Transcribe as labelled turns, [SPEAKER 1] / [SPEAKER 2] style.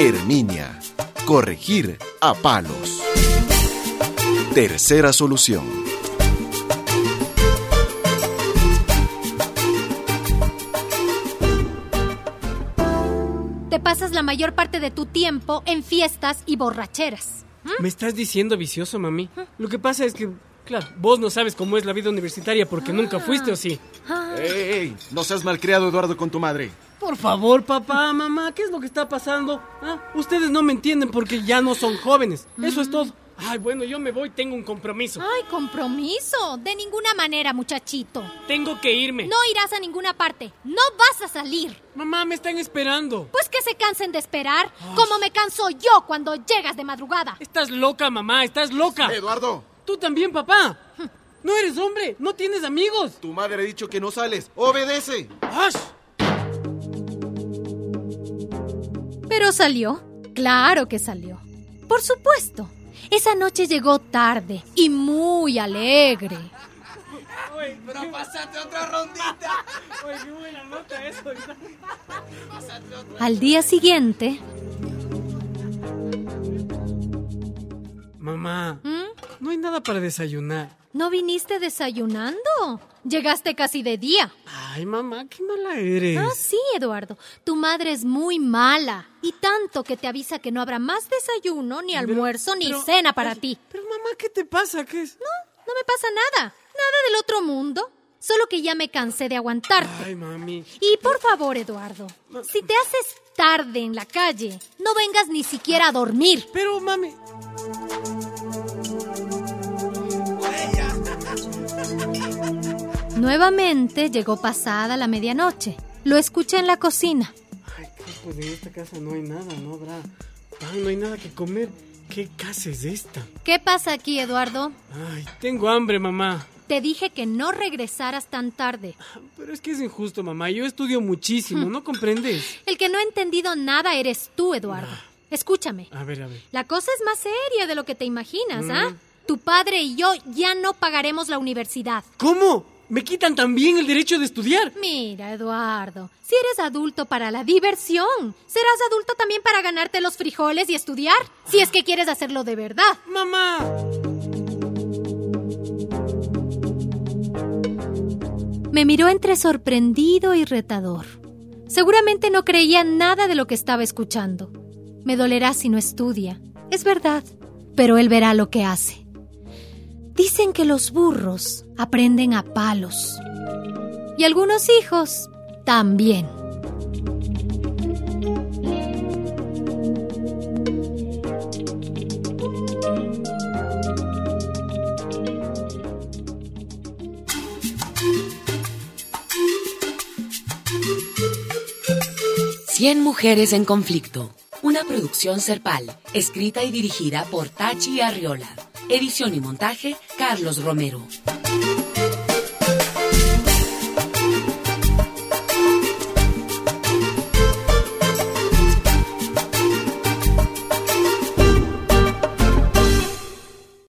[SPEAKER 1] Herminia. Corregir a palos. Tercera solución.
[SPEAKER 2] Te pasas la mayor parte de tu tiempo en fiestas y borracheras.
[SPEAKER 3] ¿Me estás diciendo vicioso, mami? Lo que pasa es que, claro, vos no sabes cómo es la vida universitaria porque nunca fuiste, ¿o sí?
[SPEAKER 1] ¡Ey! No seas malcriado, Eduardo, con tu madre.
[SPEAKER 3] Por favor, papá, mamá, ¿qué es lo que está pasando? Ustedes no me entienden porque ya no son jóvenes. Eso es todo. Ay, bueno, yo me voy, tengo un compromiso.
[SPEAKER 2] ¡Ay, compromiso! De ninguna manera, muchachito.
[SPEAKER 3] Tengo que irme.
[SPEAKER 2] No irás a ninguna parte. No vas a salir.
[SPEAKER 3] Mamá, me están esperando.
[SPEAKER 2] Pues que se cansen de esperar, como me canso yo cuando llegas de madrugada.
[SPEAKER 3] Estás loca, mamá, estás loca.
[SPEAKER 1] Eduardo.
[SPEAKER 3] Tú también, papá. No eres hombre, no tienes amigos.
[SPEAKER 1] Tu madre ha dicho que no sales. ¡Obedece!
[SPEAKER 3] ¡Ash!
[SPEAKER 2] Pero salió. Claro que salió. Por supuesto. Esa noche llegó tarde y muy alegre.
[SPEAKER 3] Oye, pero pásate otra rondita. Oye, qué buena nota eso.
[SPEAKER 2] Al día siguiente...
[SPEAKER 3] Mamá, no hay nada para desayunar.
[SPEAKER 2] ¿No viniste desayunando? Llegaste casi de día.
[SPEAKER 3] Ay, mamá, qué mala eres.
[SPEAKER 2] Sí, Eduardo. Tu madre es muy mala. Y tanto que te avisa que no habrá más desayuno, ni almuerzo, ni cena para ti.
[SPEAKER 3] Pero, mamá, ¿qué te pasa? ¿Qué es?
[SPEAKER 2] No me pasa nada. Nada del otro mundo. Solo que ya me cansé de aguantarte.
[SPEAKER 3] Ay, mami.
[SPEAKER 2] Y por favor, Eduardo, si te haces tarde en la calle, no vengas ni siquiera a dormir.
[SPEAKER 3] Pero, mami...
[SPEAKER 2] Nuevamente llegó pasada la medianoche. Lo escuché en la cocina.
[SPEAKER 3] Ay, pues en esta casa no hay nada, no habrá pan, no hay nada que comer. ¿Qué casa es esta?
[SPEAKER 2] ¿Qué pasa aquí, Eduardo?
[SPEAKER 3] Ay, tengo hambre, mamá.
[SPEAKER 2] Te dije que no regresaras tan tarde.
[SPEAKER 3] Pero es que es injusto, mamá. Yo estudio muchísimo, ¿no comprendes?
[SPEAKER 2] El que no ha entendido nada eres tú, Eduardo. Escúchame.
[SPEAKER 3] A ver.
[SPEAKER 2] La cosa es más seria de lo que te imaginas, ¿ah? Tu padre y yo ya no pagaremos la universidad.
[SPEAKER 3] ¿Cómo? ¿Me quitan también el derecho de estudiar?
[SPEAKER 2] Mira, Eduardo, si eres adulto para la diversión, serás adulto también para ganarte los frijoles y estudiar, si es que quieres hacerlo de verdad.
[SPEAKER 3] ¡Mamá!
[SPEAKER 2] Me miró entre sorprendido y retador. Seguramente no creía nada de lo que estaba escuchando. Me dolerá si no estudia, es verdad, pero él verá lo que hace. Dicen que los burros aprenden a palos. Y algunos hijos también.
[SPEAKER 4] Cien mujeres en conflicto. Una producción Serpal, escrita y dirigida por Tachi Arriola. Edición y montaje, Carlos Romero.